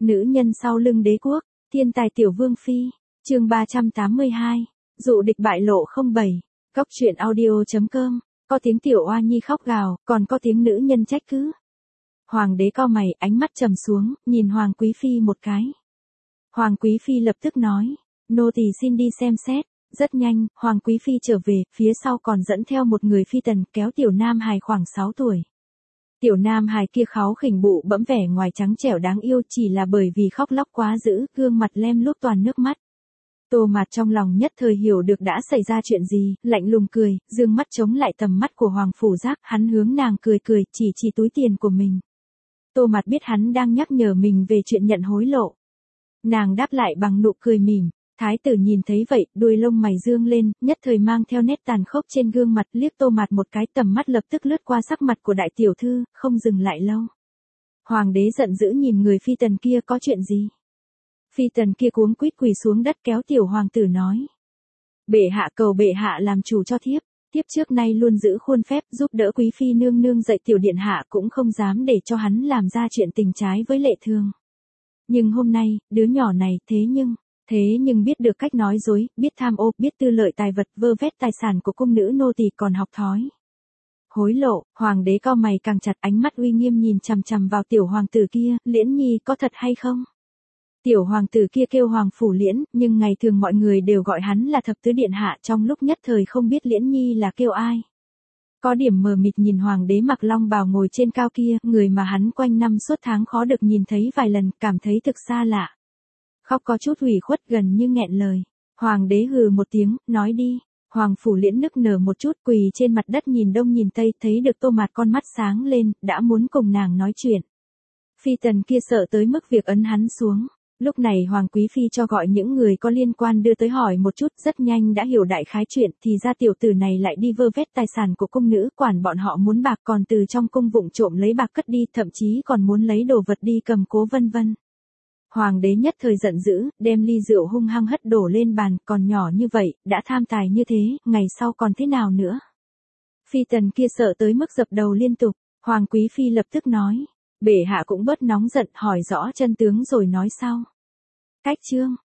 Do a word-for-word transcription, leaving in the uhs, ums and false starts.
Nữ nhân sau lưng đế quốc, thiên tài tiểu vương phi, chương ba trăm tám mươi hai, dụ địch bại lộ không bảy, góc truyện audio.com, có tiếng tiểu oa nhi khóc gào, còn có tiếng nữ nhân trách cứ. Hoàng đế cau mày, ánh mắt trầm xuống, nhìn Hoàng quý phi một cái. Hoàng quý phi lập tức nói, nô tỳ xin đi xem xét. Rất nhanh, Hoàng quý phi trở về, phía sau còn dẫn theo một người phi tần, kéo tiểu nam hài khoảng sáu tuổi. Tiểu nam hài kia kháu khỉnh bụ bẫm vẻ ngoài trắng trẻo đáng yêu, chỉ là bởi vì khóc lóc quá dữ, gương mặt lem luốc toàn nước mắt. Tô Mạt trong lòng nhất thời hiểu được đã xảy ra chuyện gì, lạnh lùng cười, dương mắt chống lại tầm mắt của Hoàng phủ giác, hắn hướng nàng cười cười, chỉ chỉ túi tiền của mình. Tô Mạt biết hắn đang nhắc nhở mình về chuyện nhận hối lộ. Nàng đáp lại bằng nụ cười mỉm. Thái tử nhìn thấy vậy, đuôi lông mày dương lên, nhất thời mang theo nét tàn khốc trên gương mặt, liếc Tô Mạt một cái, tầm mắt lập tức lướt qua sắc mặt của đại tiểu thư, không dừng lại lâu. Hoàng đế giận dữ nhìn người phi tần kia, có chuyện gì? Phi tần kia cuống quýt quỳ xuống đất kéo tiểu hoàng tử nói. Bệ hạ cầu bệ hạ làm chủ cho thiếp, thiếp trước nay luôn giữ khuôn phép giúp đỡ quý phi nương nương dạy tiểu điện hạ, cũng không dám để cho hắn làm ra chuyện tình trái với lệ thường. Nhưng hôm nay, đứa nhỏ này thế nhưng... Thế nhưng biết được cách nói dối, biết tham ô, biết tư lợi tài vật, vơ vét tài sản của cung nữ nô tỳ, còn học thói hối lộ. Hoàng đế cau mày càng chặt, ánh mắt uy nghiêm nhìn chằm chằm vào tiểu hoàng tử kia, Liễn Nhi có thật hay không? Tiểu hoàng tử kia kêu Hoàng phủ Liễn, nhưng ngày thường mọi người đều gọi hắn là thập tứ điện hạ, trong lúc nhất thời không biết Liễn Nhi là kêu ai. Có điểm mờ mịt nhìn hoàng đế mặc long bào ngồi trên cao kia, người mà hắn quanh năm suốt tháng khó được nhìn thấy vài lần, cảm thấy thực xa lạ. Khóc có chút ủy khuất, gần như nghẹn lời. Hoàng đế hừ một tiếng, nói đi. Hoàng phủ Liễn nức nở một chút, quỳ trên mặt đất nhìn đông nhìn tây, thấy được Tô Mạt con mắt sáng lên, đã muốn cùng nàng nói chuyện. Phi tần kia sợ tới mức việc ấn hắn xuống. Lúc này Hoàng quý phi cho gọi những người có liên quan đưa tới hỏi một chút, rất nhanh đã hiểu đại khái chuyện, thì ra tiểu tử này lại đi vơ vét tài sản của cung nữ, quản bọn họ muốn bạc, còn từ trong cung vụng trộm lấy bạc cất đi, thậm chí còn muốn lấy đồ vật đi cầm cố vân vân. Hoàng đế nhất thời giận dữ, đem ly rượu hung hăng hất đổ lên bàn, còn nhỏ như vậy, đã tham tài như thế, ngày sau còn thế nào nữa? Phi tần kia sợ tới mức dập đầu liên tục, Hoàng quý phi lập tức nói, bệ hạ cũng bớt nóng giận, hỏi rõ chân tướng rồi nói sau. Cách chương,